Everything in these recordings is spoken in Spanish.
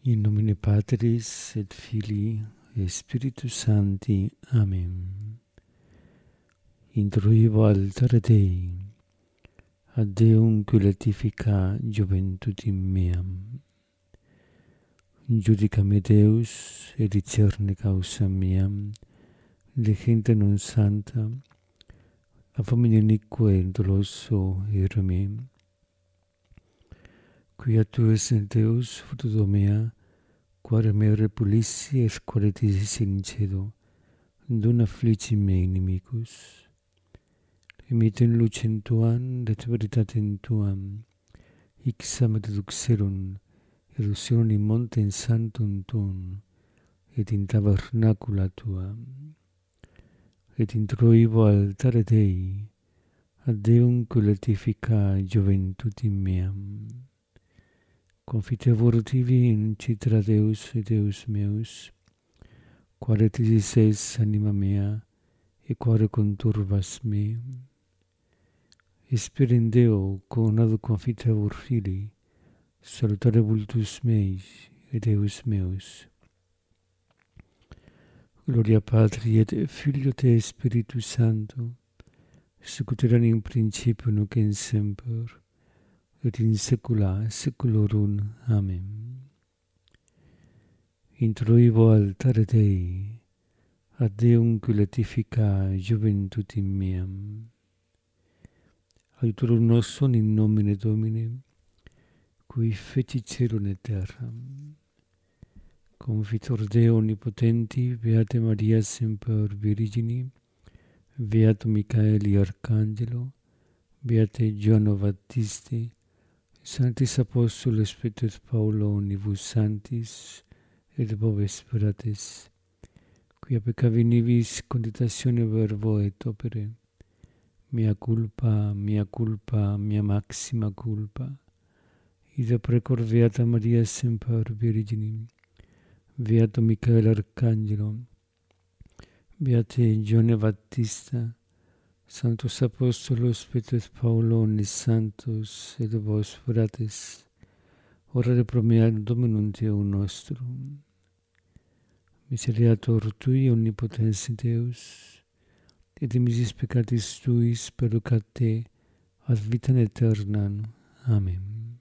In nomine Patris et Filii et Spiritus Sancti. Amen. Introibo altare Dei, ad Deum culatifica juventutem meam. Judica me Deus, et discerne causam meam, legente non santa, a famine inique doloso ere me. Quia tu es Deus, fruto mea, quare me repulissi et quare tisis in cedo, non afflici me inimicus. Imitem lucem tuam, et veritatem tuam, ixam deduxerum, erusionem in montem sanctum tuum, et in tabernacula tuam. Et introibo altare Dei, ad Deum culatifica juventutem meam. Confitevor tibi in citra Deus et Deus meus, quare tisis es anima mea, et quare conturbas me. Espera in Deo, conado confitevor Filii, salutare vultus meis et Deus meus. Gloria Patri et Filio et Spiritus Sancto, sic ut erat in principio nunc in semper, et in saecula saeculorum. Amen. Introibo altare Dei, ad Deum culatifica juventutem meam. Aiutorium nostrum in nomine Domini, qui feci celum et terram. Confitor Deo omnipotenti, Beate Maria semper Virgini, Beato Michaeli Arcangelo, Beate Johanno Baptisti, Sanctis Apostoles Petro et Paulo omnibus sanctis, et vobis speratis, quia peccavi nibis conditatione verbo et opere, mea culpa, mea maxima culpa. Ida precor Beata Maria semper Virginim, Beato Michael Arcangelo, Beate Johanne Baptista, Sanctos Apostolos Petro et Paulo omnis sanctos, et vos fratres, orare pro mea Dominum Deum nostrum. Miseriator Tui, omnipotens Deus, et misis peccatis Tuis perducate ad vitam aeternam. Amen.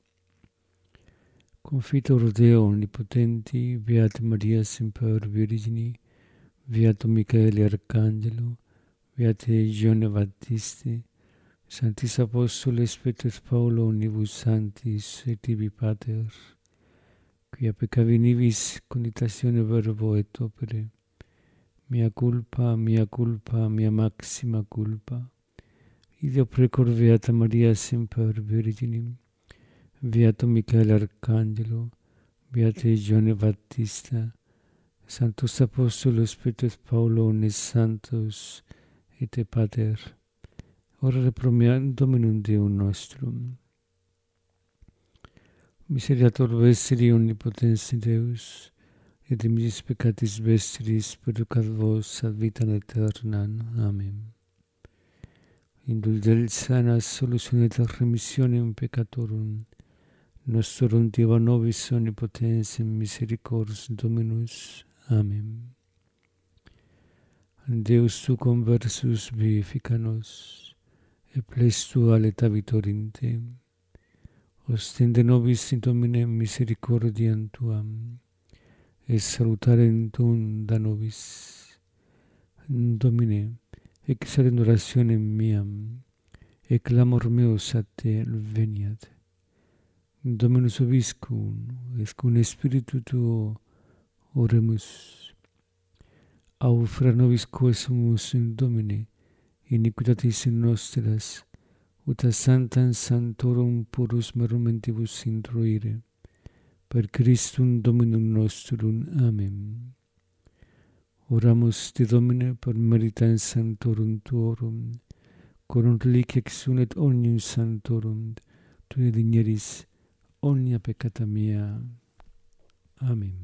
Confitor Deo omnipotenti, Beate Maria semper Virgini, Beato Michaeli Arcangelo, Beate Johanne Baptisti, Sanctis Apostoles Petro et Paulo omnibus sanctis, et tibi Pater, quia peccavi nibis conditatione verbo et opere, mea culpa, mea maxima culpa. Ideo precor Beata Maria semper Virginim, Beato Michael Arcangelo, Beate Johanne Baptista, Sanctos Apostolos Petro et Paulo omnis sanctos, et te Pater, orare pro mea Dominum Deum nostrum. Miseriator vestri omnipotens Deus, et misis peccatis vestris perducat vos ad vitam aeternam. Amen. Indulgentia solutione et remissionem peccatorum, nostrum Deo nobis omnipotens misericors Dominus. Amen. Deus tu conversus vivifica nos, et ples tua letavitor te. Ostende nobis in Domine misericordiam tuam, et salutarem tuum da nobis. Domine, exaudem orationem meam, et clamor meus a te veniat. Dominus vobiscum, et cum spiritu tuo oremus. Au fra nobis quesumus in Domine, iniquitatis nostras, ut a sanctam sanctorum purus merumentibus intruire, per Christum Dominum nostrum. Amen. Oramus te Domine per meritam sanctorum tuorum, corum reliquia exunet omnium sanctorum, tu digneris omnia peccata mea. Amen.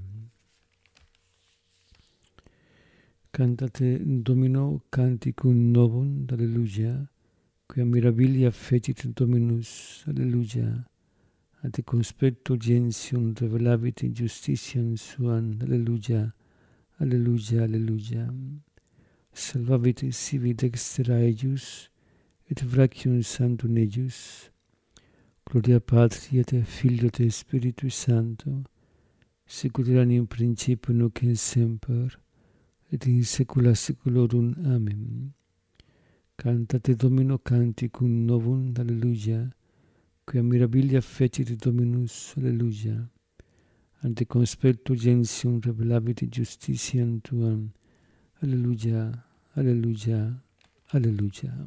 Cantate Domino canticum novum, alleluia, quia mirabilia fecit Dominus, alleluia. ante conspecto gentium revelabit justitiam suam, alleluia, alleluia, alleluia. Salvavit sivi dextera eius, et brachium sanctum eius. Gloria Patri et Filio et Spiritus Sancto, sicut erat in principio nunc et semper, et in saecula saeculorum. Amen. Cantate Domino canticum novum, alleluia, quia mirabilia fecit Dominus, alleluia. Ante conspecto gentium revelabit justitiam tuam, alleluia, alleluia, alleluia.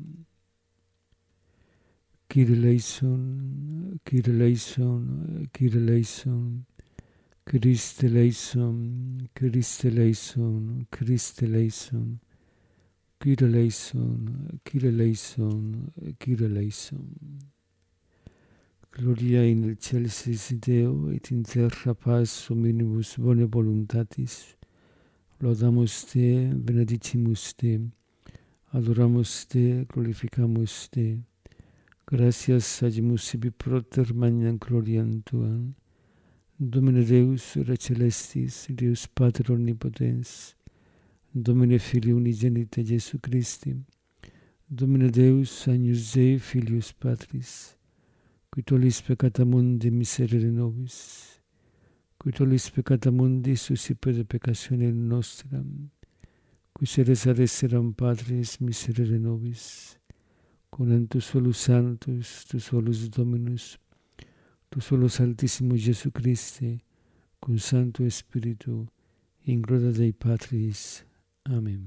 Kyrie eleison, Kyrie eleison, Kyrie eleison, Christe eleison, Christe eleison, Christe eleison, Kyrie eleison, Kyrie eleison, Kyrie eleison. Gloria in excelsis Deo, et in terra paz hominibus bone voluntatis. Laudamus Te, benedicimus Te, adoramus Te, glorificamus Te. Gratias agimus sibi proter magnam gloriam Tuam. Domine Deus, Ora Celestis, Deus Pater Omnipotens, Domine Filii Unigenite Iesu Christi, Domine Deus, Agnus Dei, Filius Patris, qui tollis peccata mundi miserere nobis, qui tollis peccata mundi suscipere peccatione nostra, qui seres ad esseram Patris miserere nobis, con tu solus Sanctus, tu solus Dominus, tu solus Altissimus Iesu Christe, cum Sancto Spiritu, in gloria Dei Patris. Amen.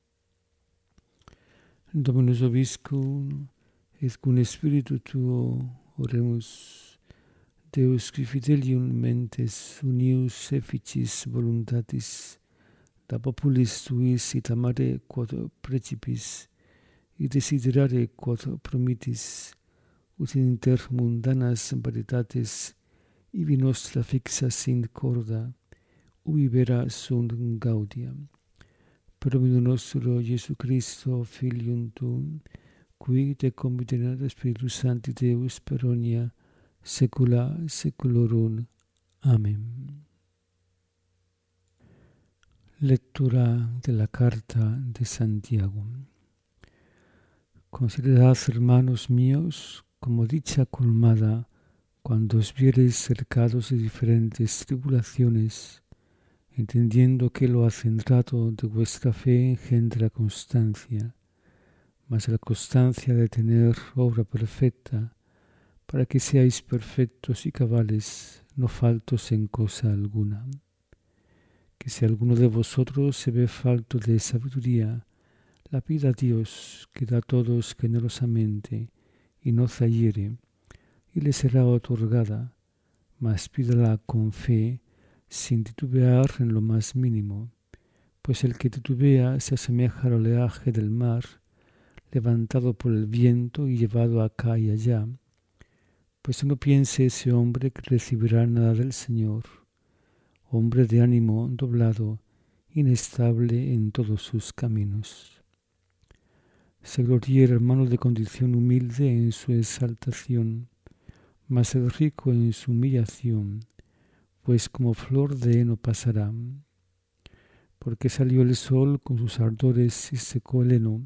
Dominus Vobiscum, et cum Spiritu Tuo oremus. Deus qui fidelium mentes unius efficis voluntatis, da populis Tuis et amare quod precipis, et desiderare quod promittis, ut in inter mundanas varitates ibi nostra fixa sint corda, ubi vera sunt gaudia. Per Dominum nostro Iesu Christo, Filium Tuum, qui te conviterat Spiritus Sancti Deus per omnia saecula saeculorum. Amen. Lectura de la carta de Santiago. Considerad, hermanos míos, como dicha colmada cuando os viereis cercados de diferentes tribulaciones, entendiendo que lo acendrado de vuestra fe engendra constancia, mas la constancia de tener obra perfecta, para que seáis perfectos y cabales, no faltos en cosa alguna. Que si alguno de vosotros se ve falto de sabiduría, la pida a Dios, que da a todos generosamente y no zahiere, y le será otorgada, mas pídala con fe, sin titubear en lo más mínimo, pues el que titubea se asemeja al oleaje del mar, levantado por el viento y llevado acá y allá. Pues no piense ese hombre que recibirá nada del Señor, hombre de ánimo doblado, inestable en todos sus caminos. Se gloríe el hermano de condición humilde en su exaltación, mas el rico en su humillación, pues como flor de heno pasará. Porque salió el sol con sus ardores y secó el heno,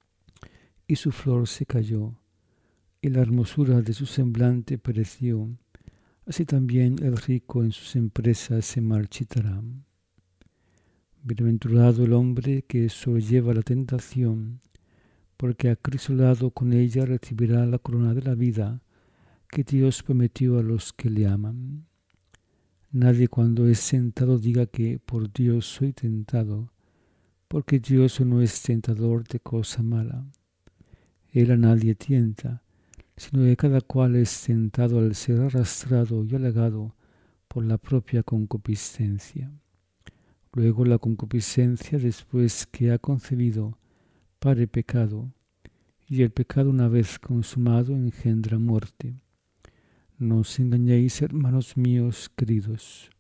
y su flor se cayó, y la hermosura de su semblante pereció, así también el rico en sus empresas se marchitará. Bienaventurado el hombre que sobrelleva la tentación, porque acrisolado con ella recibirá la corona de la vida que Dios prometió a los que le aman. Nadie cuando es tentado diga que por Dios soy tentado, porque Dios no es tentador de cosa mala. Él a nadie tienta, sino que cada cual es tentado al ser arrastrado y halagado por la propia concupiscencia. Luego la concupiscencia, después que ha concebido, pare pecado, y el pecado una vez consumado engendra muerte. No os engañéis, hermanos míos queridos.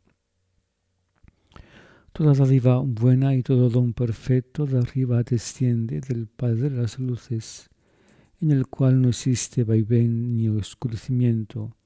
Toda dádiva buena y todo don perfecto de arriba desciende del Padre de las luces, en el cual no existe vaivén ni oscurecimiento,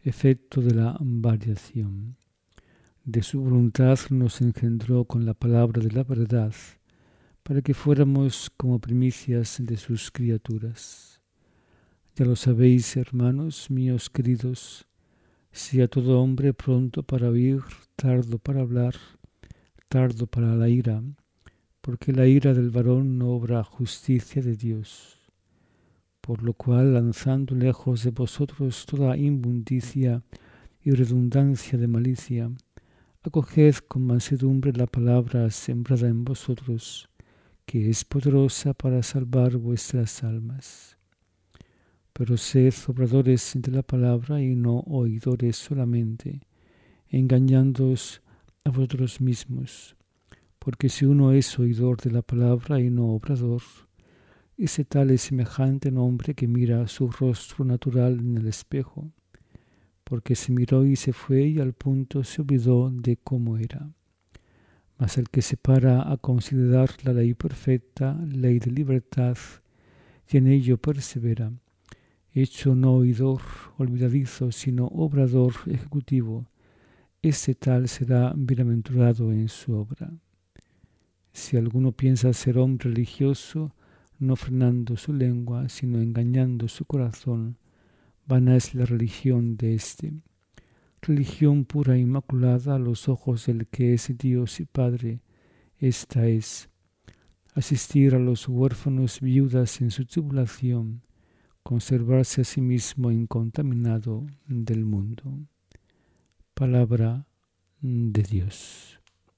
efecto de la variación. De su voluntad nos engendró con la palabra de la verdad, para que fuéramos como primicias de sus criaturas. Ya lo sabéis, hermanos míos queridos, sea todo hombre pronto para oír, tardo para hablar, tardo para la ira, porque la ira del varón no obra justicia de Dios. Por lo cual, lanzando lejos de vosotros toda inmundicia y redundancia de malicia, acoged con mansedumbre la palabra sembrada en vosotros, que es poderosa para salvar vuestras almas. Pero sed obradores de la palabra y no oidores solamente, engañándoos a vosotros mismos. Porque si uno es oidor de la palabra y no obrador, ese tal es semejante a un hombre que mira su rostro natural en el espejo, porque se miró y se fue y al punto se olvidó de cómo era. Mas el que se para a considerar la ley perfecta, ley de libertad, y en ello persevera, hecho no oidor olvidadizo, sino obrador ejecutivo, ese tal será bienaventurado en su obra. Si alguno piensa ser hombre religioso, no frenando su lengua, sino engañando su corazón, vana es la religión de éste. Religión pura e inmaculada a los ojos del que es Dios y Padre, esta es: asistir a los huérfanos viudas en su tribulación, conservarse a sí mismo incontaminado del mundo. Palabra de Dios.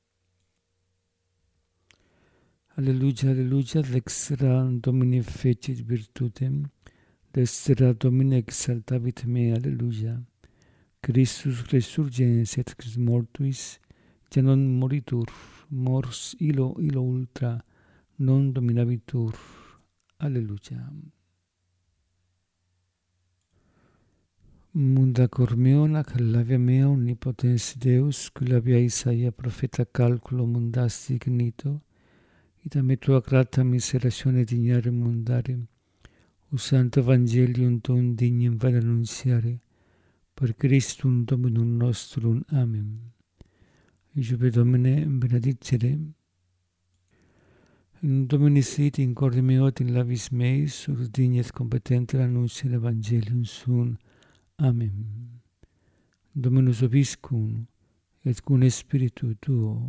Aleluya, aleluya, dextra Domini fecit virtutem, destra Domini exaltavit me, aleluya. Christus resurgens et ex mortuis, ja non moritur, mors illo ultra, non dominabitur. Aleluya. Munda cor meo, nac labia mea omnipotens Deus, qui labia Isaia profeta calculo mundasti ignito, ita me tua grata miseratione dignare mundare, usante evangelium tuum dignum vada annunziare, per Christum Dominum nostrum. Amen. Iube Domine benedicere, in Domini sit in corde meo et in labis meis, ux digni et competente annunciare evangelium suum. Amen. Dominus vobiscum, et cum spiritu tuo.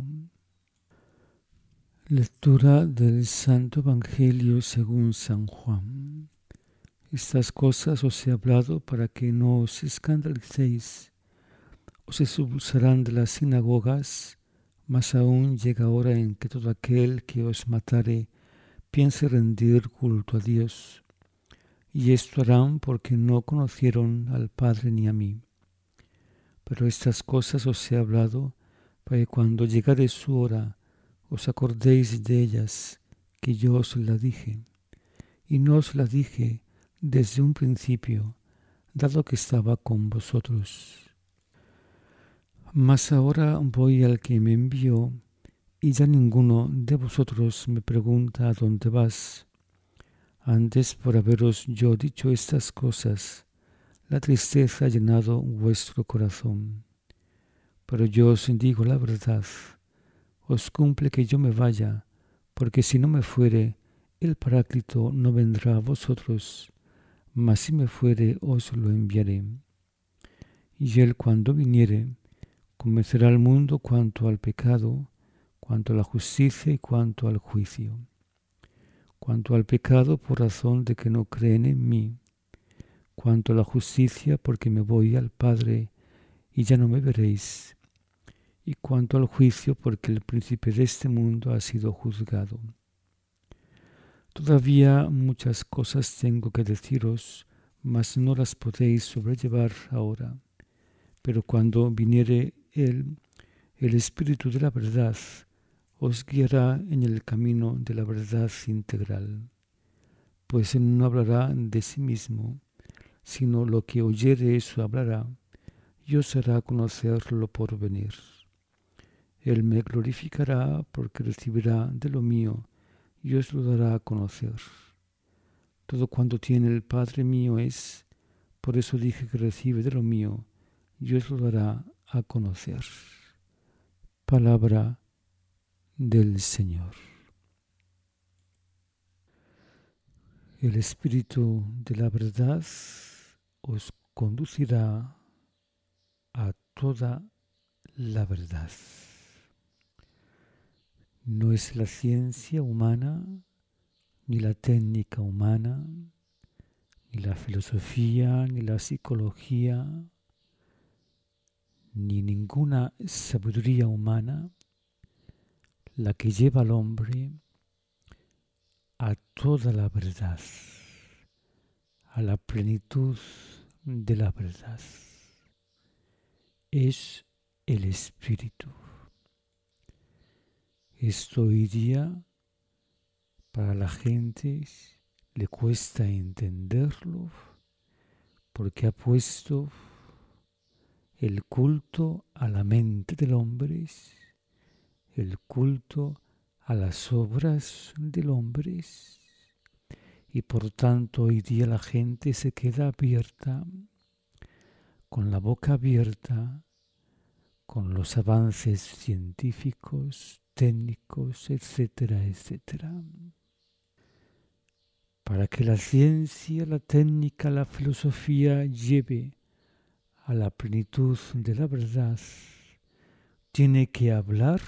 Lectura del Santo Evangelio según San Juan. Estas cosas os he hablado para que no os escandalicéis. Os expulsarán de las sinagogas, mas aún llega hora en que todo aquel que os matare piense rendir culto a Dios. Y esto harán porque no conocieron al Padre ni a mí. Pero estas cosas os he hablado para que cuando llegare su hora os acordéis de ellas, que yo os la dije. Y no os la dije desde un principio, dado que estaba con vosotros. Mas ahora voy al que me envió, y ya ninguno de vosotros me pregunta a dónde vas. Antes, por haberos yo dicho estas cosas, la tristeza ha llenado vuestro corazón. Pero yo os digo la verdad, os cumple que yo me vaya, porque si no me fuere, el Paráclito no vendrá a vosotros, mas si me fuere, os lo enviaré. Y él, cuando viniere, convencerá al mundo cuanto al pecado, cuanto a la justicia y cuanto al juicio. Cuanto al pecado, por razón de que no creen en mí. Cuanto a la justicia, porque me voy al Padre y ya no me veréis. Y cuanto al juicio, porque el príncipe de este mundo ha sido juzgado. Todavía muchas cosas tengo que deciros, mas no las podéis sobrellevar ahora. Pero cuando viniere Él, el Espíritu de la verdad, os guiará en el camino de la verdad integral. Pues Él no hablará de sí mismo, sino lo que oyere eso hablará, y os hará conocer lo por venir. Él me glorificará porque recibirá de lo mío y os lo dará a conocer. Todo cuanto tiene el Padre mío es, por eso dije que recibe de lo mío, y os lo dará a conocer. Palabra del Señor. El Espíritu de la verdad os conducirá a toda la verdad. No es la ciencia humana, ni la técnica humana, ni la filosofía, ni la psicología, ni ninguna sabiduría humana la que lleva al hombre a toda la verdad, a la plenitud de la verdad. Es el Espíritu. Esto hoy día para la gente le cuesta entenderlo porque ha puesto el culto a la mente del hombre, el culto a las obras del hombre, y por tanto hoy día la gente se queda abierta, con la boca abierta, con los avances científicos, técnicos, etcétera, etcétera. Para que la ciencia, la técnica, la filosofía lleve a la plenitud de la verdad, tiene que hablar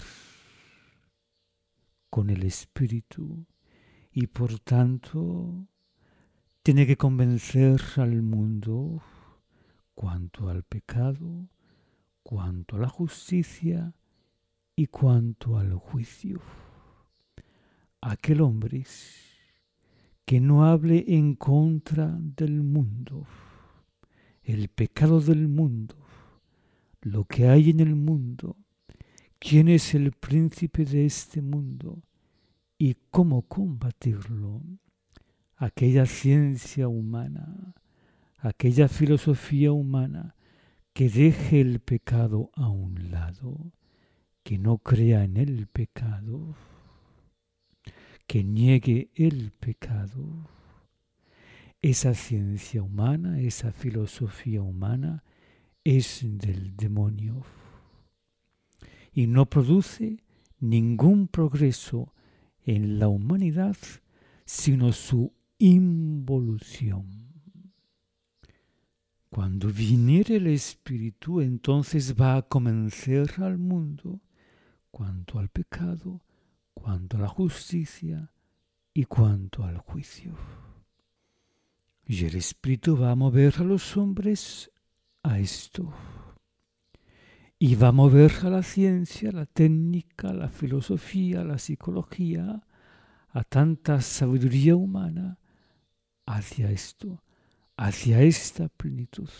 con el Espíritu y por tanto tiene que convencer al mundo cuanto al pecado, cuanto a la justicia y cuanto al juicio. Aquel hombre que no hable en contra del mundo, el pecado del mundo, lo que hay en el mundo, quién es el príncipe de este mundo y cómo combatirlo. Aquella ciencia humana, aquella filosofía humana que deje el pecado a un lado, que no crea en el pecado, que niegue el pecado. Esa ciencia humana, esa filosofía humana es del demonio y no produce ningún progreso en la humanidad, sino su involución. Cuando viniere el Espíritu, entonces va a convencer al mundo cuanto al pecado, cuanto a la justicia y cuanto al juicio. Y el Espíritu va a mover a los hombres a esto. Y va a mover a la ciencia, la técnica, la filosofía, la psicología, a tanta sabiduría humana hacia esto, hacia esta plenitud.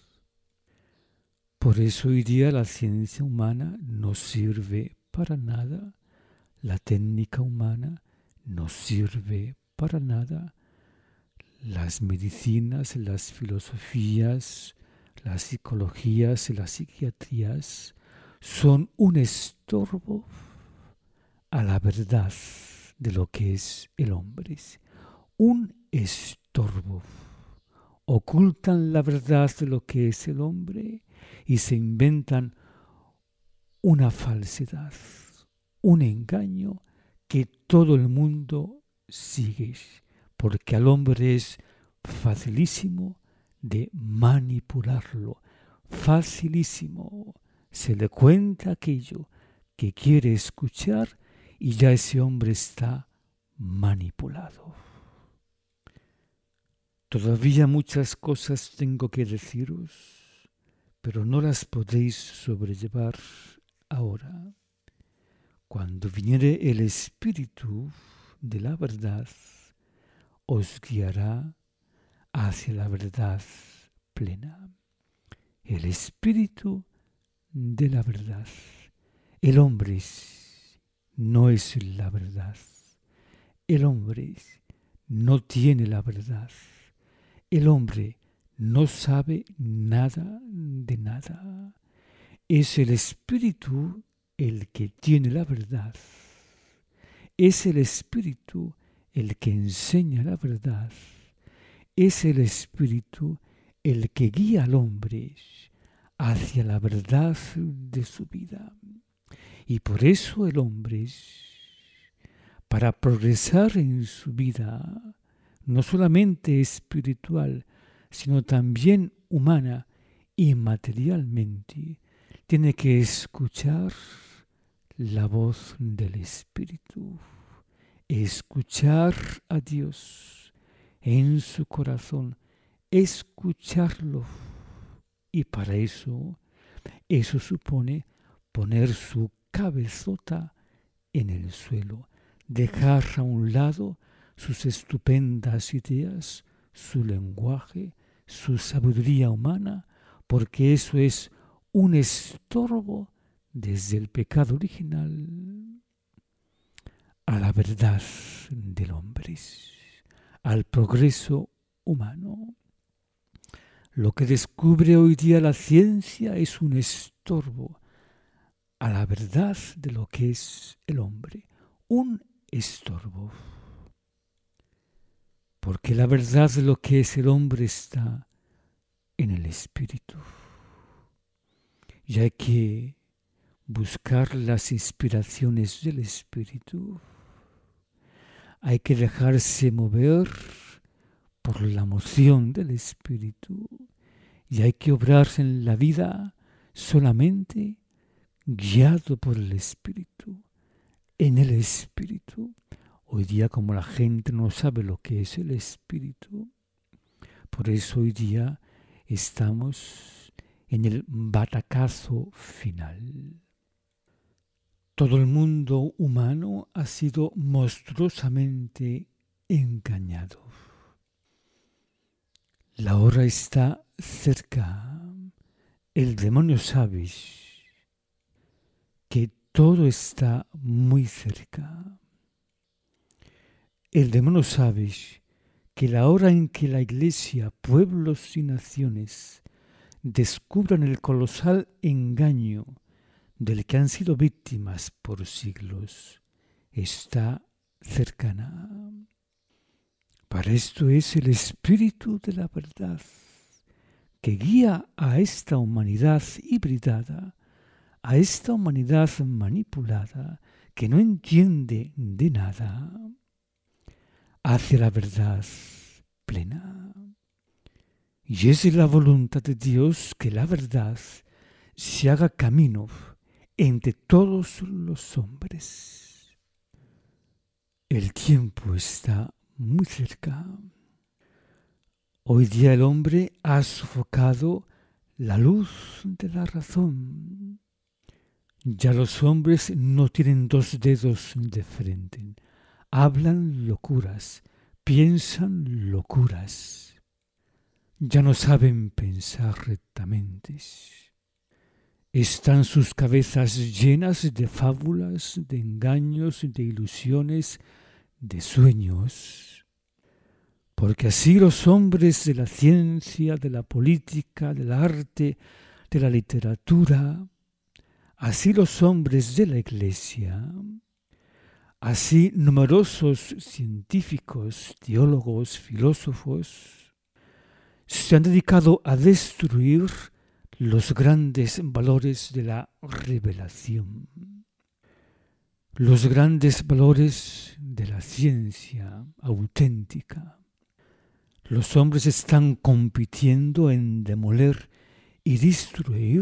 Por eso hoy día la ciencia humana no sirve para nada, la técnica humana no sirve para nada, las medicinas, las filosofías, las psicologías y las psiquiatrías son un estorbo a la verdad de lo que es el hombre. Un estorbo. Ocultan la verdad de lo que es el hombre y se inventan una falsedad, un engaño que todo el mundo sigue, porque al hombre es facilísimo de manipularlo, facilísimo. Se le cuenta aquello que quiere escuchar y ya ese hombre está manipulado. Todavía muchas cosas tengo que deciros, pero no las podéis sobrellevar ahora. Cuando viniere el Espíritu de la verdad, os guiará hacia la verdad plena. El Espíritu de la verdad. El hombre no es la verdad. El hombre no tiene la verdad. El hombre no sabe nada de nada. Es el Espíritu el que tiene la verdad. Es el Espíritu el que enseña la verdad. Es el Espíritu el que guía al hombre hacia la verdad de su vida. Y por eso el hombre, para progresar en su vida, no solamente espiritual, sino también humana y materialmente, tiene que escuchar la voz del Espíritu, escuchar a Dios en su corazón, escucharlo. Y para eso supone poner su cabezota en el suelo, dejar a un lado sus estupendas ideas, su lenguaje, su sabiduría humana, porque eso es un estorbo desde el pecado original a la verdad del hombre, al progreso humano. Lo que descubre hoy día la ciencia es un estorbo a la verdad de lo que es el hombre, un estorbo. Porque la verdad de lo que es el hombre está en el espíritu. Y hay que buscar las inspiraciones del espíritu. Hay que dejarse mover por la moción del espíritu. Y hay que obrar en la vida solamente guiado por el espíritu, en el espíritu. Hoy día, como la gente no sabe lo que es el espíritu, por eso hoy día estamos en el batacazo final. Todo el mundo humano ha sido monstruosamente engañado. La hora está cerca. El demonio sabe que todo está muy cerca. El demonio sabe que la hora en que la Iglesia, pueblos y naciones descubran el colosal engaño del que han sido víctimas por siglos, está cercana. Para esto es el Espíritu de la verdad que guía a esta humanidad hibridada, a esta humanidad manipulada, que no entiende de nada, hacia la verdad plena. Y es la voluntad de Dios que la verdad se haga camino entre todos los hombres. El tiempo está muy cerca. Hoy día el hombre ha sofocado la luz de la razón. Ya los hombres no tienen dos dedos de frente. Hablan locuras, piensan locuras. Ya no saben pensar rectamente. Están sus cabezas llenas de fábulas, de engaños, de ilusiones, de sueños. Porque así los hombres de la ciencia, de la política, del arte, de la literatura, así los hombres de la Iglesia, así numerosos científicos, teólogos, filósofos, se han dedicado a destruir los grandes valores de la revelación, los grandes valores de la ciencia auténtica. Los hombres están compitiendo en demoler y destruir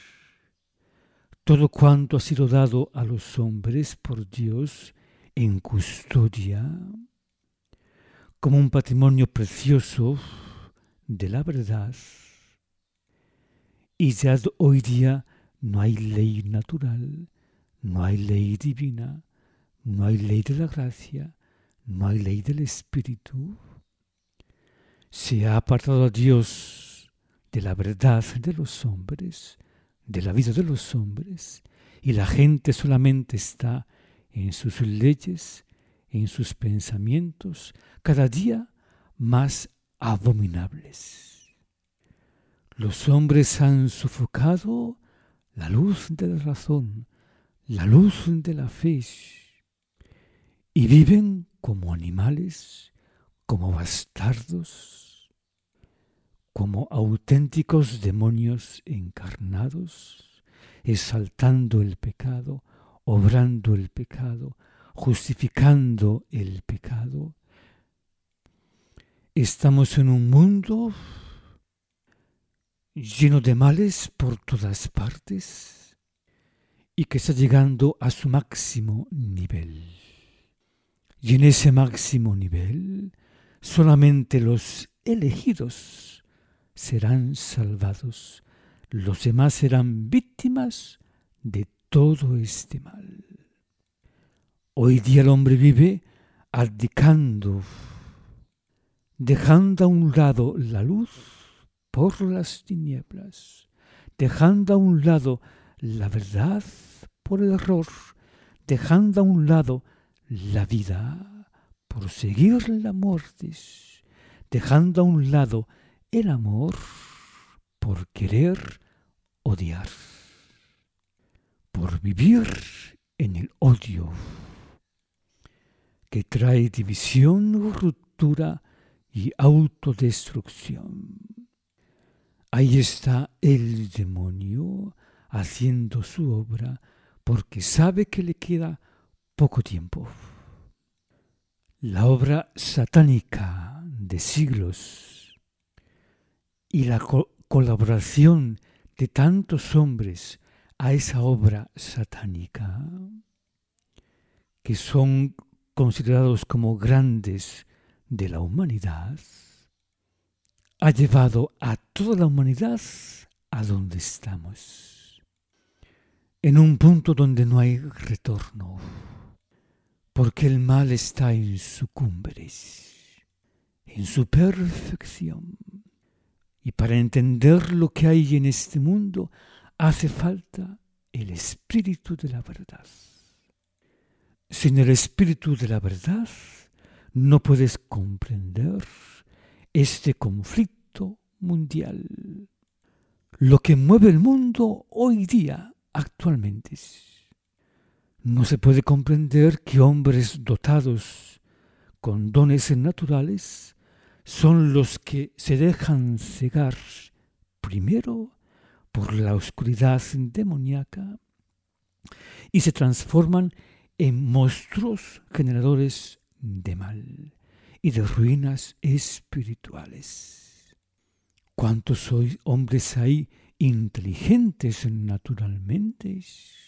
todo cuanto ha sido dado a los hombres por Dios en custodia, como un patrimonio precioso de la verdad. Y ya hoy día no hay ley natural, no hay ley divina, no hay ley de la gracia, no hay ley del Espíritu. Se ha apartado a Dios de la verdad de los hombres, de la vida de los hombres, y la gente solamente está en sus leyes, en sus pensamientos, cada día más abominables. Los hombres han sofocado la luz de la razón, la luz de la fe, y viven como animales, como bastardos. como auténticos demonios encarnados, exaltando el pecado, obrando el pecado, justificando el pecado. Estamos en un mundo lleno de males por todas partes y que está llegando a su máximo nivel. Y en ese máximo nivel, solamente los elegidos serán salvados. Los demás serán víctimas de todo este mal. Hoy día el hombre vive abdicando, dejando a un lado la luz por las tinieblas, dejando a un lado la verdad por el error, dejando a un lado la vida por seguir la muerte, dejando a un lado el amor por querer odiar, por vivir en el odio, que trae división, ruptura y autodestrucción. Ahí está el demonio haciendo su obra porque sabe que le queda poco tiempo. La obra satánica de siglos y la colaboración de tantos hombres a esa obra satánica, que son considerados como grandes de la humanidad, ha llevado a toda la humanidad a donde estamos, en un punto donde no hay retorno, porque el mal está en su cumbre, en su perfección. Y para entender lo que hay en este mundo, hace falta el espíritu de la verdad. Sin el espíritu de la verdad, no puedes comprender este conflicto mundial. Lo que mueve el mundo hoy día, actualmente, no se puede comprender que hombres dotados con dones naturales son los que se dejan cegar primero por la oscuridad demoníaca y se transforman en monstruos generadores de mal y de ruinas espirituales. ¿Cuántos sois hombres hay inteligentes naturalmente?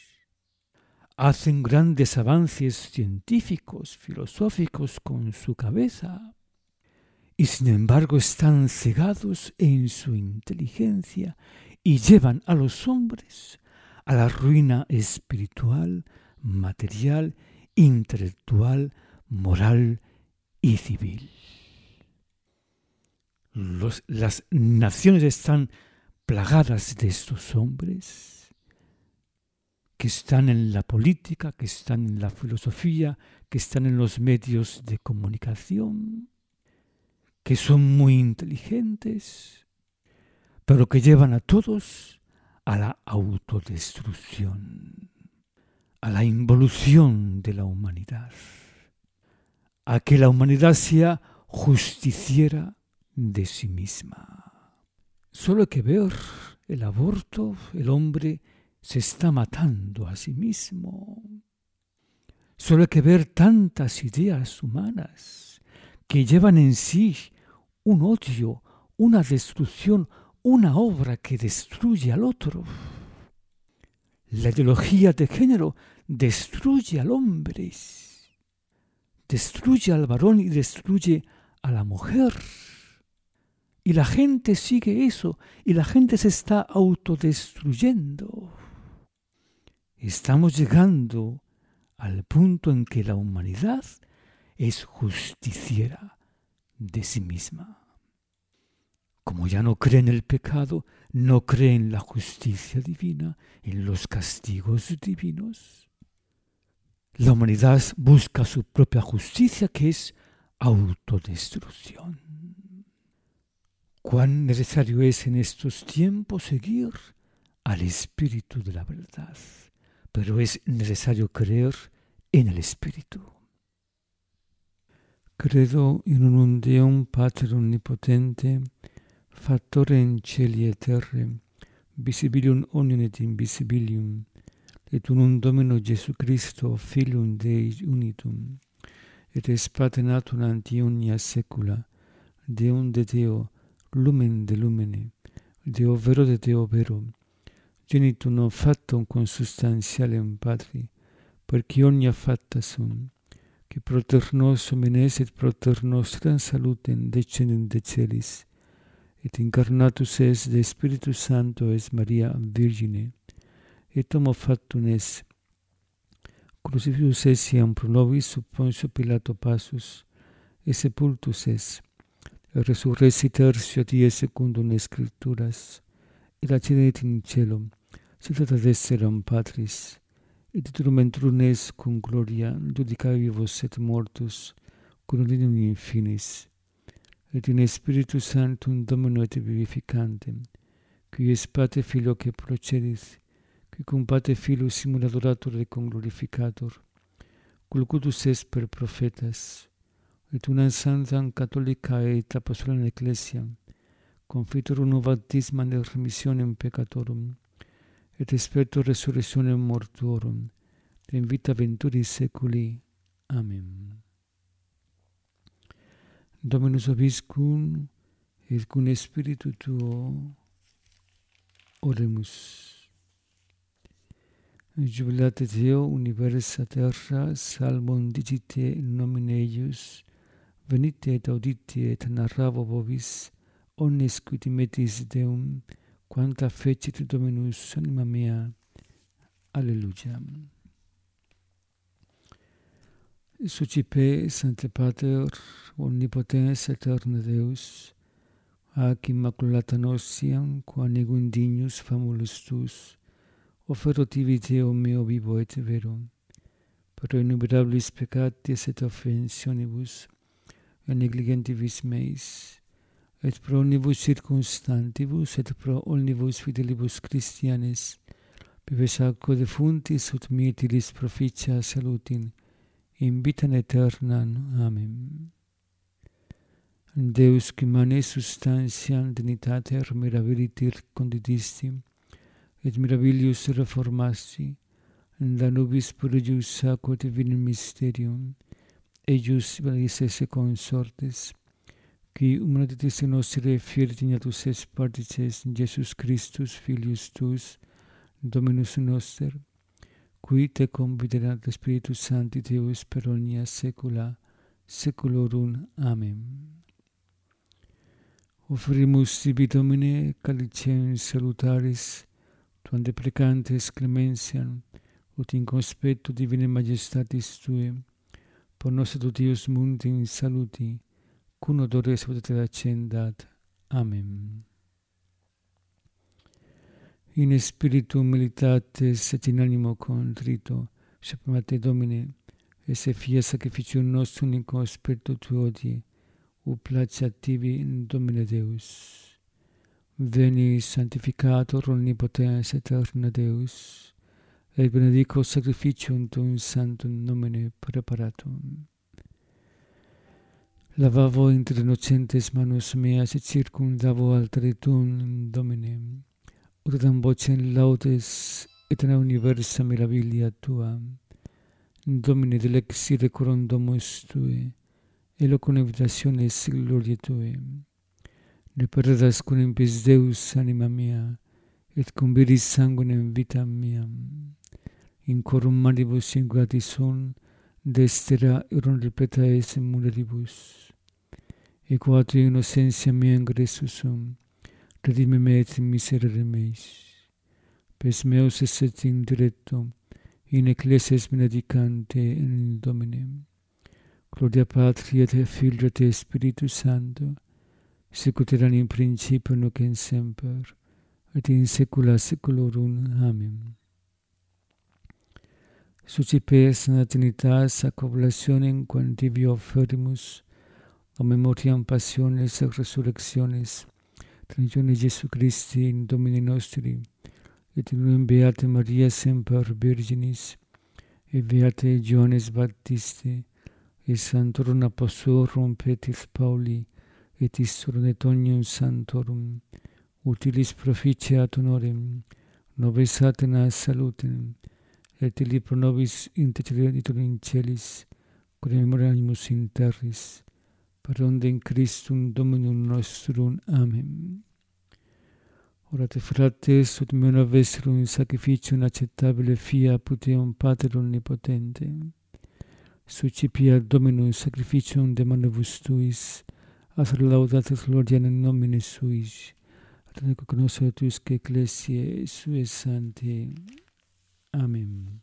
Hacen grandes avances científicos, filosóficos con su cabeza y sin embargo están cegados en su inteligencia y llevan a los hombres a la ruina espiritual, material, intelectual, moral y civil. Las naciones están plagadas de estos hombres que están en la política, que están en la filosofía, que están en los medios de comunicación, que son muy inteligentes, pero que llevan a todos a la autodestrucción, a la involución de la humanidad, a que la humanidad sea justiciera de sí misma. Solo hay que ver el aborto, el hombre se está matando a sí mismo. Solo hay que ver tantas ideas humanas que llevan en sí un odio, una destrucción, una obra que destruye al otro. La ideología de género destruye al hombre, destruye al varón y destruye a la mujer. Y la gente sigue eso, y la gente se está autodestruyendo. Estamos llegando al punto en que la humanidad es justiciera de sí misma. Como ya no cree en el pecado, no cree en la justicia divina, en los castigos divinos. La humanidad busca su propia justicia, que es autodestrucción. Cuán necesario es en estos tiempos seguir al Espíritu de la verdad, pero es necesario creer en el Espíritu. Credo in unum Deum Pater omnipotente, factorem celi et terre, visibilium omnium et invisibilium, et unum Domino Iesu Christo, Filium Dei unitum, et es Pater natum ante omnia saecula, Deum de Deo, lumen de lumene, Deo vero de Deo vero, genitum non factum consubstantialem Patri, perque omnia facta sunt, qui proter nostrum enes et proter nostram salutem descendent de celis, et incarnatus es de Spiritus Sancto es Maria Virgine, et homo factum es, crucifixus es iam pro nobis sub Pontio Pilato passus, et sepultus es, et resurrexit tertio die secundum Scripturas, et accedit in caelum, sit ad desceram Patris, et titumentum es cum gloria judicae vivos et mortus, cum regnum in finis, et in Spiritus Sanctum Domino et vivificantem, qui es Pater Filio que procedis, qui cum Pater Filius simul adorator et cum glorificator, culcutus est per prophetas, et unam sanctam catholica et apostoliam ecclesiam, confitur unum baptismam et remissionem peccatorum, et experto resurrectionem mortuorum, et in vita venturis saeculi. Amen. Dominus vobiscum, et cum spiritu tuo, oremus. Jubilate Deo universa terra, salmum dicite in nomine eius, venite et audite et narravo vobis, omnes qui timetis Deum, quanta fecit Dominus anima mea. Alleluia. Sucipe, Sancte Pater, omnipotens aeterne Deus, ac immaculata nostiam, qua negum dignus famulus tus, ofero tibi Deo meo vivo et vero, pro innumerabilis peccatis et offensionibus, et negligentibus meis, et pro omnibus circumstantibus, et pro omnibus fidelibus Christianes, vives acco defuntis ut mietilis proficia salutin, in vitam aeternam. Amen. Deus qui mane substantiam dignitater mirabilitir condidisti, et mirabilius reformasti, da nubis purgius aqua divinum mysterium, eius valis esse consortes, qui humanitas nostre fieri dignatus es partices in Jesus Christus, Filius tuus, Dominus noster, qui te conviderat Spiritus Sancti Deus per omnia saecula saeculorum. Amen. Offerimus tibi, Domine, calicem salutaris, tuam deprecantes clementiam, ut in conspectu divinae majestatis Tuae, por nos adutius mundi in saluti, cum odore salutate accendat. Amen. In spiritu militates et in animo contrito, supremate Domine, esse fiat sacrificium nostrum in conspectu Tuo odie, ut placeat tibi in Domine Deus. Veni sanctificator omnipotens aeterna Deus, et benedico sacrificium Tuum sanctum nomine preparatum. Lavavo inter innocentes manus meas et circumdavo altare Tuum, Domine, udam vocem laudes et in universa mirabilia Tua. Domine delexire coram domus Tuae, elo con invitationes gloriae Tuae. Ne perdas cum impis Deus anima mea, et cum viris sanguinem vitam meam. In corum manibus singulati sunt, destera erum repleta es mulieribus. E quatur innocentia mea ingressus sum, redime me et miserere meis. Pes meus esset in diretto, in ecclesias benedicante in Domine. Gloria Patri et Filio et Spiritus Sancto, sicut erat in principio nunc et semper, et in saecula saeculorum. Amen. Sucipe Sancta Trinitas ac oblationem quam tibi offerimus, o memoriam passiones et resurrectiones, tragitione Jesu Christi in Domini nostri, et in unum Beate Maria semper Virginis, et Beate Johannes Baptiste, et Sanctorum Apostolorum Petris Pauli, et issorum et omnium sanctorum, utilis proficiat honorem, nobis Atenas salutem, et illi pro nobis interceditur in celis, quod memoriamus in terris, per ondem Christum Dominum nostrum. Amen. Orate frates, ut meo vesserum sacrificium acceptabile fiat Deum Pater omnipotente. Sucipia Dominum sacrificium de manibus tuis, as laudatis gloria in nomine suis, et cognoscitus ecclesiae sue sanctae. Amen.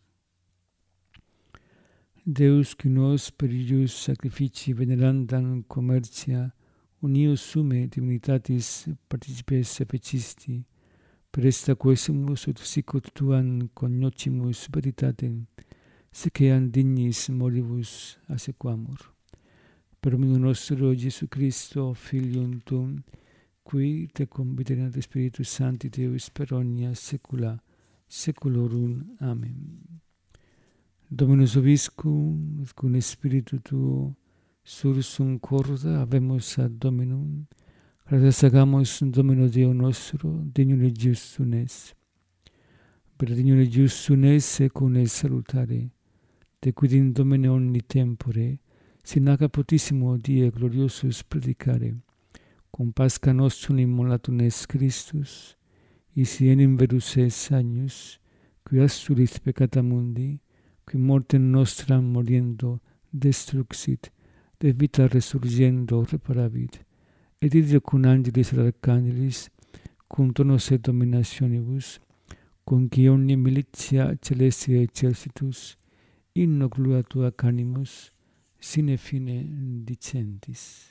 Deus qui nos per ius sacrifici venerandam commercia unius summe divinitatis participes fecisti, per esta quesumus ut sicut tuam cognoscimus veritatem, seceam dignis moribus assequamur. Per omnium nostro Iesu Christo, Filium Tuum, qui te conviterat Spiritus Sancti Deus per omnia saecula saeculorum. Amen. Dominus vobiscum, et cum Spiritu tuo, sursum corda habemus ad Dominum, gratias agamus Domino Deo nostro, dignum et justum es. Per dignum et justum es et cum es salutare, de quid in Domine omni tempore, sinac potissimo die gloriosus predicare, cum Pascha nostrum immolatum est Christus, isi enim verus es agnus, qui asturit peccata mundi, qui mortem nostram moriendo destruxit, de vita resurgiendo reparavit, et ideo cum angelis et archangelis, cum tonos et dominationibus, cum qui omnia militia celestia exercitus, inno gloria tua canimus, sine fine dicentis.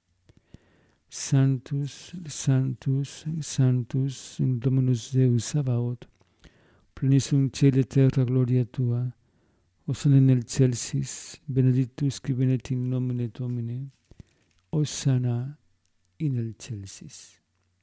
Sanctus, Sanctus, Sanctus, Dominus Deus Sabaoth, plenissum caeli et terra gloria tua, Hosanna in excelsis, benedictus qui venet in nomine Domini, Hosanna in excelsis.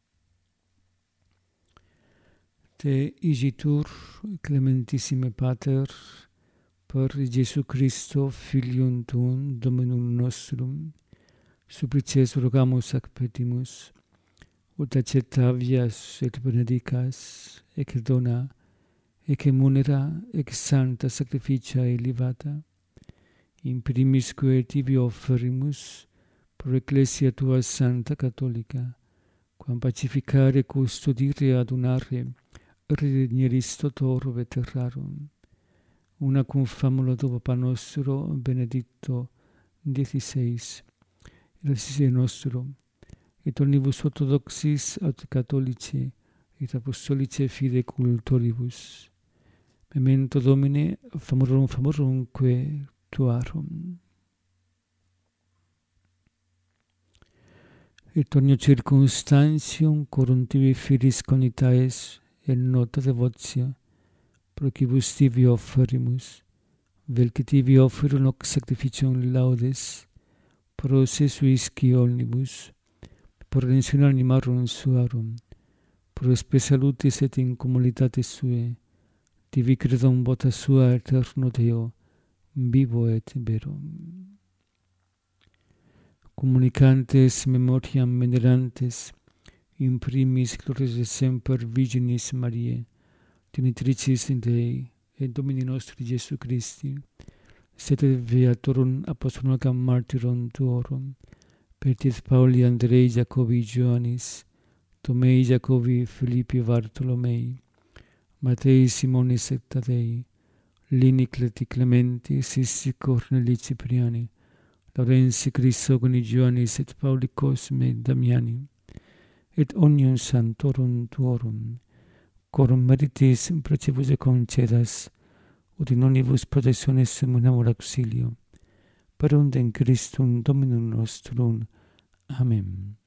Te igitur, clementissime Pater, per Iesu Christo, Filium Tuum, Dominum nostrum, supplices rogamus ac petimus, ut accettavias et benedicas, ec dona, ec munera, ec sancta sacrificia elevata, in primisque tibi offerimus, pro ecclesia tua santa catholica, quam pacificare, custodire, adunare, redegneris totor veterrarum, una cum famula do Papa nostro, Benedicto XVI, et nostro, et omnibus orthodoxis aut catholici, et apostolici fide cultoribus. Memento Domine, famorumque tuarum. Et omnia circumstantium corum tibi filis conitaes et nota devotio, pro quibus tibi offerimus, vel que tibi offeru noc sacrificium laudes, pro se suisci omnibus, pro redemptione animarum suarum, pro spe salutis et in commoditatis sue, tibi credum vota sua eterno Deo, vivo et vero. Communicantes memoriam venerantes, in primis glorias et semper Virginis Mariae, Genitricis Dei, et Domini nostri Iesu Christi, sed viatorum apostolum martyrum tuorum, Petrus Pauli Andrei Jacobi Ioannis, Tomei Jacobi Philippi Bartolomei, Matei Simonis et Tadei, Lini Cleti Clementi, Sissi Corneli Cipriani, Laurensi Crisogoni Ioannis et Pauli Cosme Damiani, et omnium sanctorum tuorum, corum meritis precibus et concedas, ut in omnibus protectiones summum amor auxilio, per ondem Christum Dominum nostrum. Amen.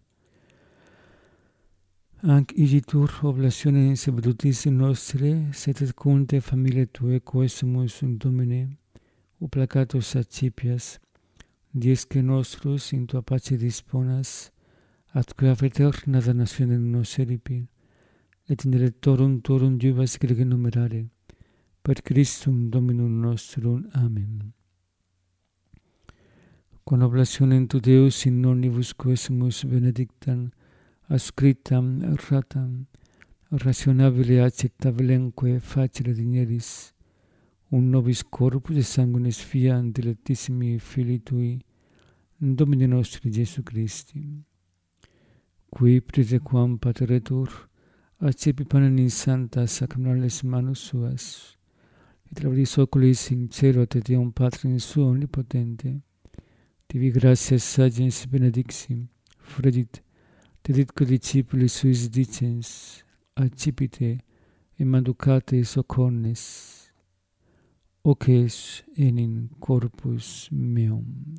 Anc igitur oblationem salutis nostre, sed et cum te familiae tuae quesumus in Domine, o placatus accipias, diesque nostros in tua pace disponas, atque ab aeterna damnationem nos eripi, et in electorum tuorum juvas grege numerare, per Christum Dominum nostrum. Amen. con oblationem tu Deus in nonnibus quesumus benedictam, ascriptam ratam, rationabile acceptabilemque facere digneris, un nobis corpus et sanguinis fiat dilectissimi Filii Tui, Domini nostri Jesu Christi, qui praetequam pateretur, accepi panem in sancta sacramentales manus suas, et labris oculis in cielo te Deum Patrum suo omnipotente, tibi gratias sagens benedixim, fregit, deditque discipulis suis dicens, accipite et manducate socornes, hoc es enim corpus meum.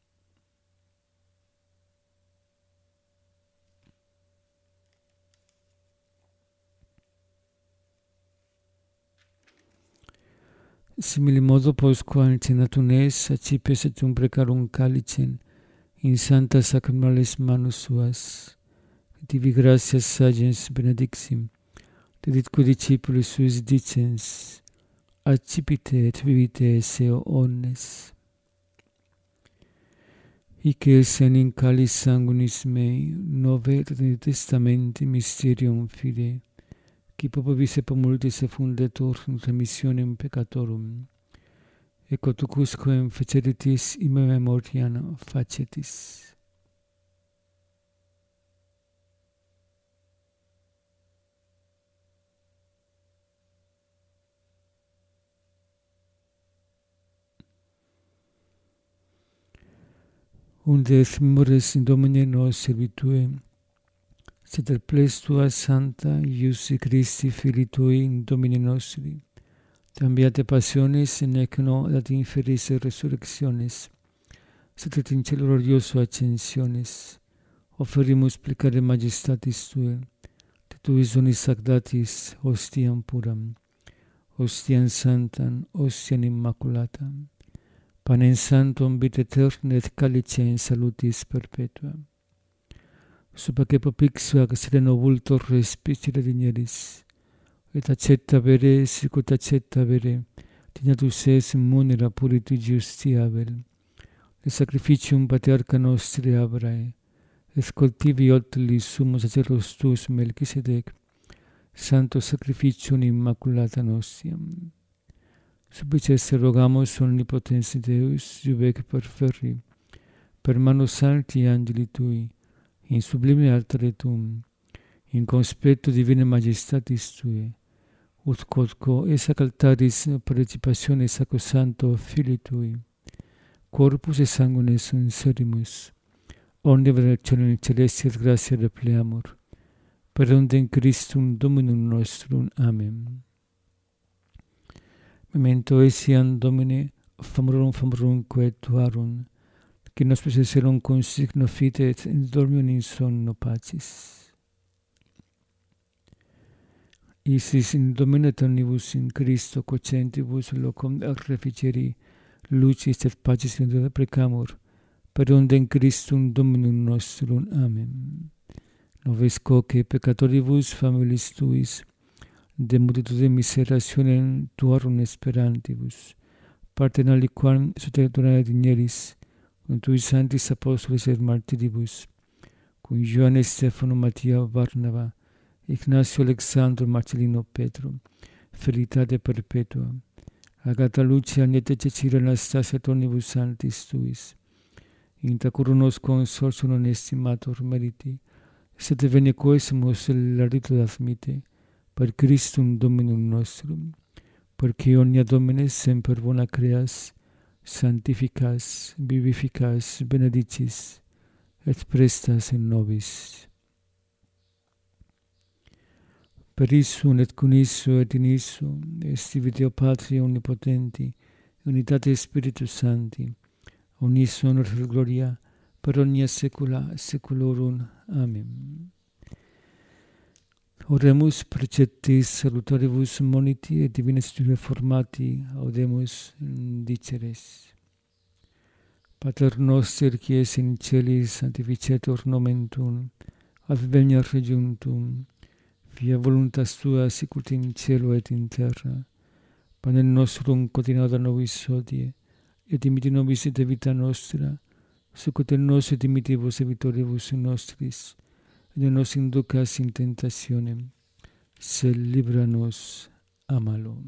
Simili modo postquam cenatum es, accipes et umprecarum calicem in sancta sacramentales manus suas, tibi gratias sagens benedixim, deditque discipulis suis dicens, accipite et bibite esse omnes. Hic es enim calis sanguinis mei, nove testamenti mysterium fide, qui popibus et multis effundetur in remissionem peccatorum, et quotucusquem feceritis in memoriam facetis. Unde efimores in Domine nos servitue, sed ples tua santa iusi Christi Filii Tui in Domini nostri, cambiate passiones nec no ad inferis resurrectiones, sed et in cielo glorioso ascensiones, offerimus plecare majestatis Tue, te Tuis unis sacratis hostiam puram, hostiam santam, hostiam immaculatam, panem santum vita aeterna et calicem salutis perpetua. Subaque propixua sereno vultor respicere digneris, et accetta vere sicut accetta vere, dignatus es munera puriti justiavel, le sacrificium patriarcha nostri Abrae, et cultivi otli sumus sacerdos tuus Melchisedec, santo sacrificium immaculata nostiam. Subices rogamus omnipotens Deus, jubec perferri, per mano sancti angeli Tui, in sublime altare Tuum, in conspectu divine majestatis Tue, ut quodco esac altaris participatione sacrosanto Filii Tui, corpus et sanguinis inserimus, omnia benedictionem celestia et gratia repleamur, per undem Christum Dominum nostrum. Amen. Memento etiam Domine, famorum tuarum, qui nos possesserum cum signo fide et dormium in sonno pacis. Isis in Domine omnibus in Christo quocentibus locum reficeri lucis et pacis in precamur, per undem Christum Dominum nostrum. Amen. Noves coque peccatoribus familis Tuis, de multitude miserationem Tuarum esperantibus, partem aliquam soternae digneris, cum Tui sanctis apostolis et martiribus, cum Ioanne Stefano Mattia Barnaba, Ignacio Alexandro Marcellino Petro, Felicitate perpetua, Agata Lucia Agnete Cecilia Anastasia tonibus sanctis Tuis, inta curunos consortium non estimator meriti, sed vene quesumus larito admite, per Christum Dominum nostrum, perque omnia Domine semper bona creas, sanctificas, vivificas, benedicis, et prestas in nobis. Per issum et cum issum et in issum, estivi Deo Patria omnipotenti, unitate Spiritus Sancti, omnis honor et gloria, per omnia saecula saeculorum. Amen. Oremus preceptis salutaribus moniti et divina spiritu formati audemus diceres. Pater noster qui es in celis, sanctificetur nomen tuum, adveniat regnum tuum, fiat voluntas tua sicut in cielo et in terra. Panem nostrum quotidianum da nobis hodie, et dimitti nobis de vita nostra, sucute nos et dimittivus et vitoribus nostris, et ne nos inducas in tentationem, sed libera nos a malo.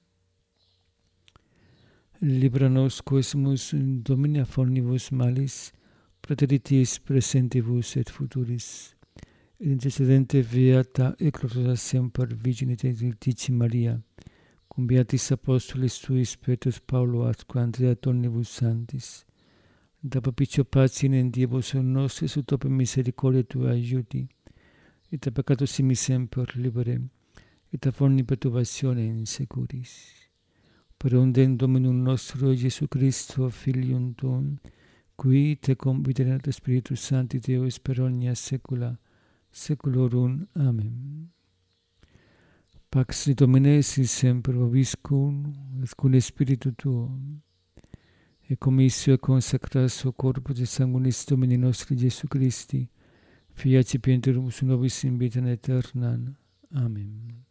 Libera nos quaesimus Domine a fornibus malis, praeteritis presentibus et futuris, et intercedente beata et gloriosa semper Virgine Deici Maria, cum beatis apostolis tuis Petrus Paulo atque Andrea omnibus sanctis, da propicio patiem in diebus nostris ut opere misericordiae Tuae aiuti, et a peccato simi semper libere, et a forni perturbatione in securis. Per undem Dominum nostro Iesu Christo, Filium Tuum, qui te conviterat Spiritus Sancti Deus per omnia saecula, saeculorum. Amen. Pax Domini sit semper vobiscum, et cum Spiritu Tuo, et commissio et consecratio corpus et sanguinis Domini nostri Iesu Christi, fiat cipienteribus nobis in vitam aeternam. Amen.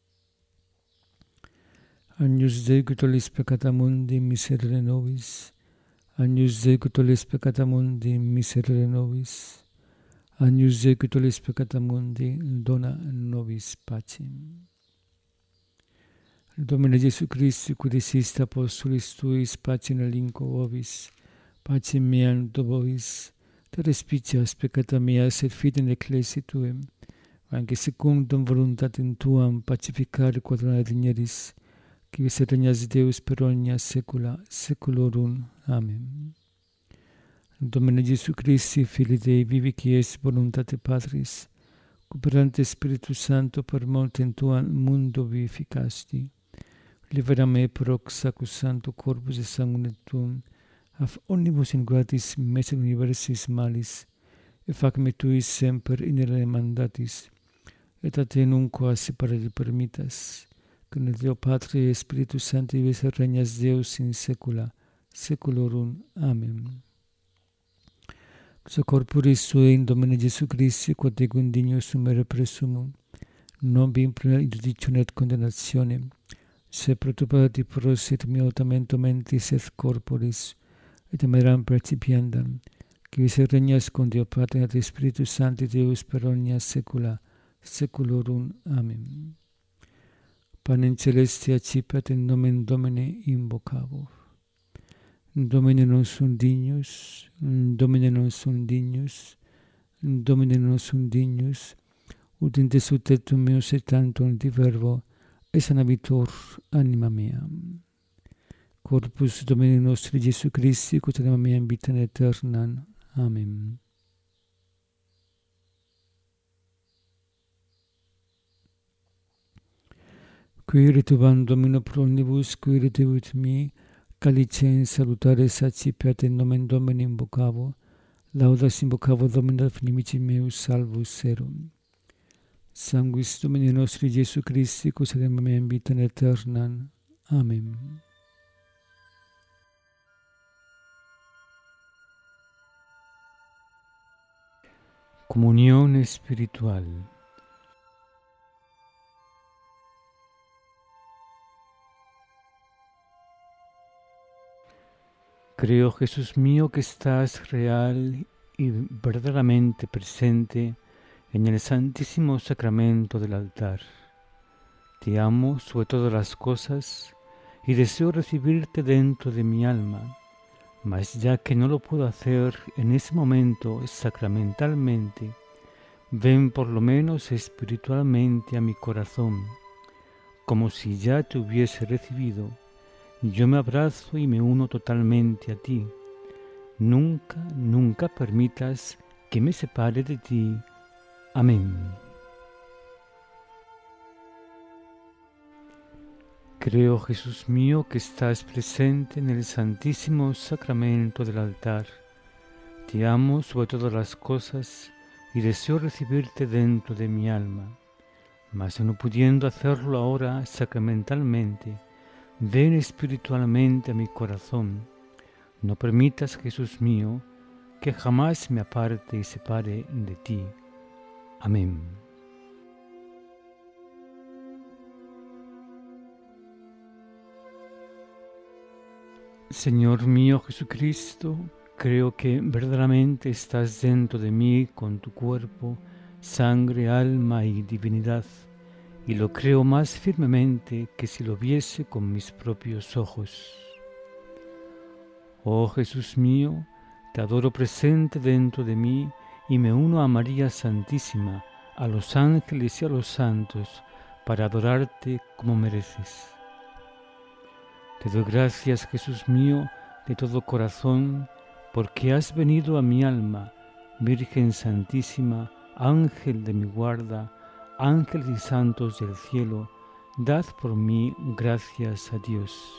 Agnus Dei, qui tollis peccata mundi, miserere nobis. Agnus Dei, qui tollis peccata mundi, miserere nobis. Agnus Dei, qui tollis peccata mundi, dona nobis pacem. Domine Iesu Christi, qui diciste apostolis tuis, pacem relinquo vobis, pacem meam do vobis, te respicias peccata meas et fidem ecclesiae tuae, anque secundum voluntatem tuam pacificare quadrare digneris, qui vis regnas Deus per omnia saecula saeculorum. Amen. Domine Iesu Christi, Filii Dei, vivi qui es voluntate Patris, cooperante Spiritus Sancto per mortem Tuam mundo vivificasti, libera me proc sacrosancto corpus et sanguinem Tuum, af omnibus ingratis messe universis malis, et fac me tuis semper inere mandatis, et a te nunquam separare permittas, con Deo Patri et Spiritus Sancti vis regnas Deus in saecula saeculorum. Amen. So corporis Tuae in Domine Iesu Christi, quod ego indignus sumere presumum, non vi implena interdictione et condemnationem, se protubati prosit miotamento mentis et corporis, et ameram percipiendam, qui vis regnas con Deo Patri et Spiritus Sancti Deus per omnia saecula saeculorum. Amen. Panem celestia cipet in nomen Domini invocavor. Domine non sum dignus, Domine non sum dignus, Domine non sum dignus, ut in desutetum meus et tantum di verbo, et sanabitur anima mea. Corpus Domini nostri Iesu Christi, quod anima mea in vitam aeternam. Amen. Qui retubam Domino pro omnibus, qui retubit mi, calicem salutare sacipiat in nomen Domini invocavo, laudas invocavo Domini finimici meus salvus erum. Sanguis Domini nostri Iesu Christi, quod anima mea in vitam aeternam. Amen. Comunión espiritual. Creo, Jesús mío, que estás real y verdaderamente presente en el santísimo sacramento del altar. Te amo sobre todas las cosas y deseo recibirte dentro de mi alma, mas ya que no lo puedo hacer en ese momento sacramentalmente, ven por lo menos espiritualmente a mi corazón, como si ya te hubiese recibido. Yo me abrazo y me uno totalmente a ti. Nunca, nunca permitas que me separe de ti. Amén. Creo, Jesús mío, que estás presente en el santísimo sacramento del altar. Te amo sobre todas las cosas y deseo recibirte dentro de mi alma. Mas no pudiendo hacerlo ahora sacramentalmente, ven espiritualmente a mi corazón. No permitas, Jesús mío, que jamás me aparte y separe de ti. Amén. Señor mío Jesucristo, Creo que verdaderamente estás dentro de mí con tu cuerpo, sangre, alma y divinidad, y lo creo más firmemente que si lo viese con mis propios ojos. Oh Jesús mío, te adoro presente dentro de mí y me uno a María Santísima, a los ángeles y a los santos, para adorarte como mereces. Te doy gracias, Jesús mío, de todo corazón, porque has venido a mi alma, Virgen Santísima, Ángel de mi guarda, ángeles y santos del cielo, dad por mí gracias a Dios.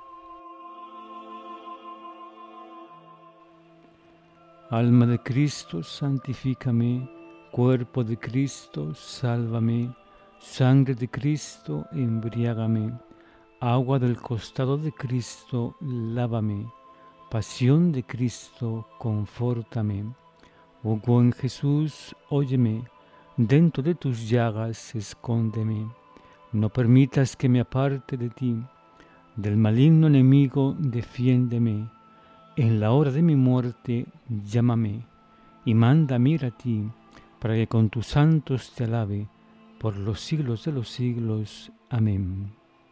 Alma de Cristo, santifícame, cuerpo de Cristo, sálvame, sangre de Cristo, embriágame, agua del costado de Cristo, lávame, pasión de Cristo, confórtame. Oh buen Jesús, óyeme, dentro de tus llagas escóndeme, no permitas que me aparte de ti, del maligno enemigo defiéndeme. En la hora de mi muerte, llámame y mándame ir a ti, para que con tus santos te alabe por los siglos de los siglos. Amén.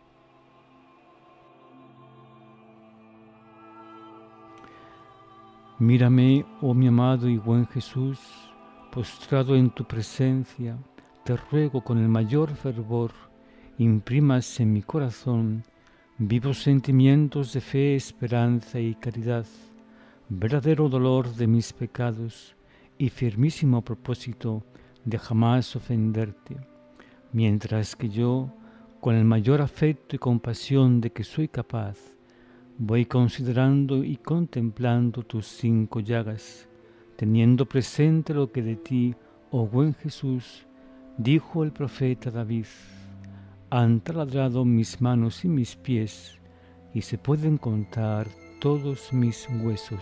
Mírame, oh mi amado y buen Jesús, postrado en tu presencia, te ruego con el mayor fervor, imprimas en mi corazón vivos sentimientos de fe, esperanza y caridad, verdadero dolor de mis pecados y firmísimo propósito de jamás ofenderte, mientras que yo, con el mayor afecto y compasión de que soy capaz, voy considerando y contemplando tus 5 llagas, teniendo presente lo que de ti, oh buen Jesús, dijo el profeta David: han taladrado mis manos y mis pies, y se pueden contar todos mis huesos.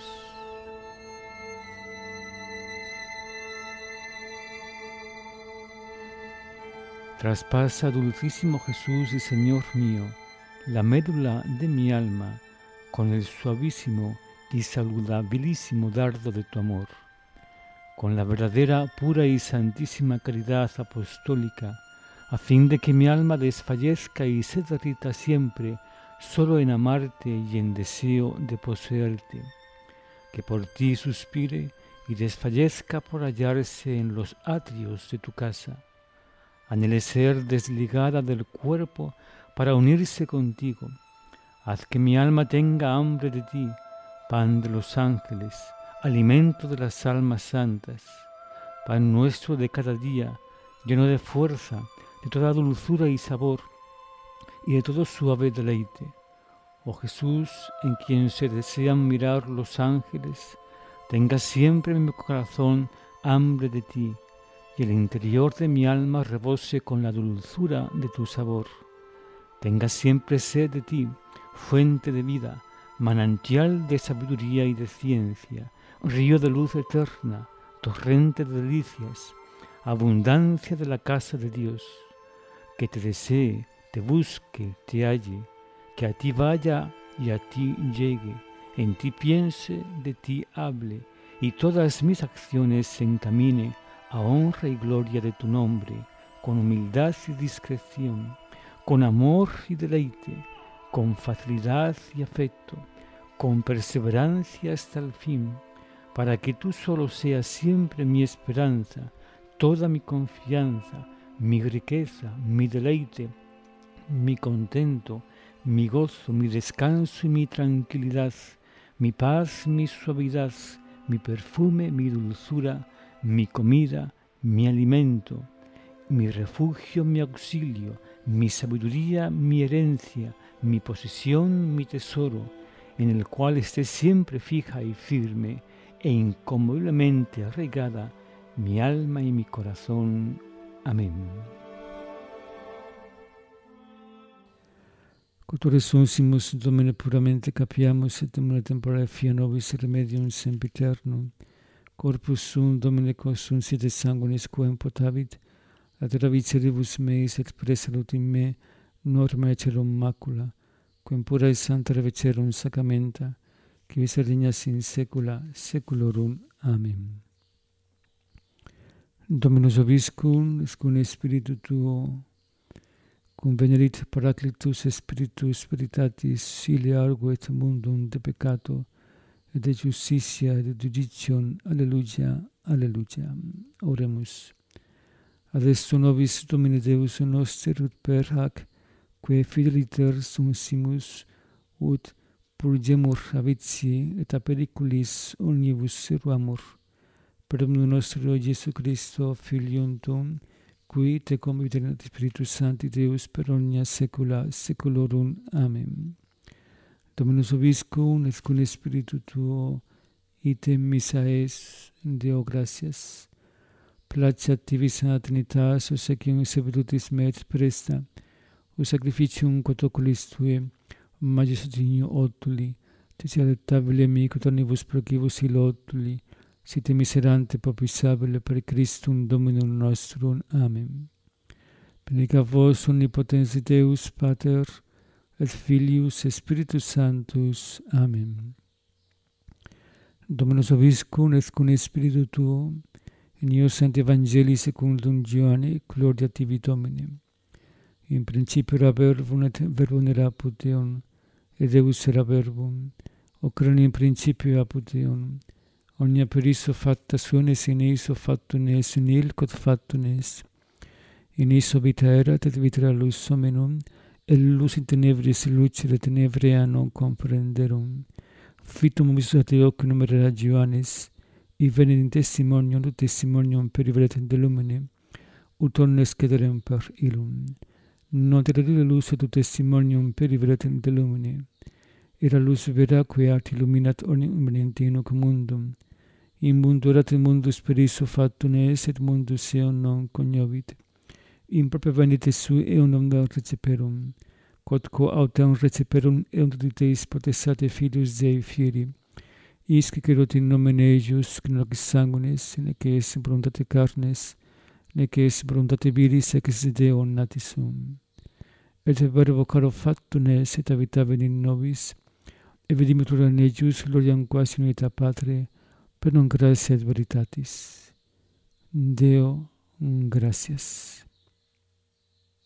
Traspasa, dulcísimo Jesús y Señor mío, la médula de mi alma con el suavísimo y saludabilísimo dardo de tu amor, con la verdadera, pura y santísima caridad apostólica, a fin de que mi alma desfallezca y se derrita siempre solo en amarte y en deseo de poseerte, que por ti suspire y desfallezca por hallarse en los atrios de tu casa, anhele ser desligada del cuerpo para unirse contigo. Haz que mi alma tenga hambre de ti, pan de los ángeles, alimento de las almas santas, pan nuestro de cada día, lleno de fuerza, de toda dulzura y sabor, y de todo suave deleite. Oh Jesús, en quien se desean mirar los ángeles, tenga siempre en mi corazón hambre de ti, y el interior de mi alma rebose con la dulzura de tu sabor. Tenga siempre sed de ti, fuente de vida, manantial de sabiduría y de ciencia, río de luz eterna, torrente de delicias, abundancia de la casa de Dios. Que te desee, te busque, te halle, que a ti vaya y a ti llegue, en ti piense, de ti hable, y todas mis acciones se encamine a honra y gloria de tu nombre, con humildad y discreción, con amor y deleite, con facilidad y afecto, con perseverancia hasta el fin, para que tú solo seas siempre mi esperanza, toda mi confianza, mi riqueza, mi deleite, mi contento, mi gozo, mi descanso y mi tranquilidad, mi paz, mi suavidad, mi perfume, mi dulzura, mi comida, mi alimento, mi refugio, mi auxilio, mi sabiduría, mi herencia, mi posesión, mi tesoro, en el cual esté siempre fija y firme e inconmoviblemente arraigada mi alma y mi corazón. Amén. Cultura sunsimus Domine puramente capiamus et in tempore fia nobis remedium sempiternum. Corpus sum Domine quos sum siete sanguinis quem potavit, ad raviciribus meis et presalut in me norma ecerum macula, quem pura et santa revecerum sacramenta, qui vis et regnas in saecula saeculorum. Amen. Dominus vobiscum, et cum spiritu tuo, cum venerit Paracletus Spiritus Veritatis, sile argo et mundum de peccato, et de justitia, et de judicium. Alleluia, alleluia. Oremus. Adesto nobis Domine Deus noster ut per hac, quae fideliter sumissimus, ut purgemur a vitii et a periculis omnibus seruamur, per omnium nostro Iesu Christo, Filium tuum, qui te convivit Spiritus Sancti Deus per omnia saecula saeculorum. Amen. Dominus vobiscum, et cum spiritu tuo, item missa es, Deo gratias. Placeat tibi sana Trinitas, o sacium severutis me et presta, o sacrificium quod oculis tue, majestatinio otuli, te sia lettabile mi cotornibus procibus illotuli, site miserante propisabile per Christum Dominum nostrum. Amen. Benedicat vos omnipotens Deus, Pater, et Filius, et Spiritus Sanctus. Amen. Dominus vobiscum, et cum spiritu tuo, in eo Sancti Evangelii secundum Ioanne, gloria tibi Domine. In principio era verbum, et verbum erat Deum, et Deus era verbum, ocrem in principio apud Deum. Omnia per iso facta sunt, in iso factum est, in il quod factum est. In iso vita erat, et vita era lux hominum, et lux in tenebris lucere tenebrea non comprenderum. Fitum ubisus ad ocinum era Ioannes, venit in testimonium, ut testimonium periveret de lumine, ut omnes cederem per illum. Non terribile lux et ut testimonium periveret de lumine. Era lux vera quae art illuminat omnium in hoc mundum. In mundo erat et mundus per iso factum est, et mundus eum non cognovit. In propria venite sui eum non receperum. Quod quo autem receperum eum tutitis potestate Filius Dei fieri. Isque querot in nomine eius, nec sanguinis, nec est voluntate carnes, nec est voluntate viris, ex Deo natis sum. Et verbo caro factum est, et habitavet in nobis, et vidimus in eius gloriam quasi in unita Patre, per non gratia et veritatis. Deo gratias.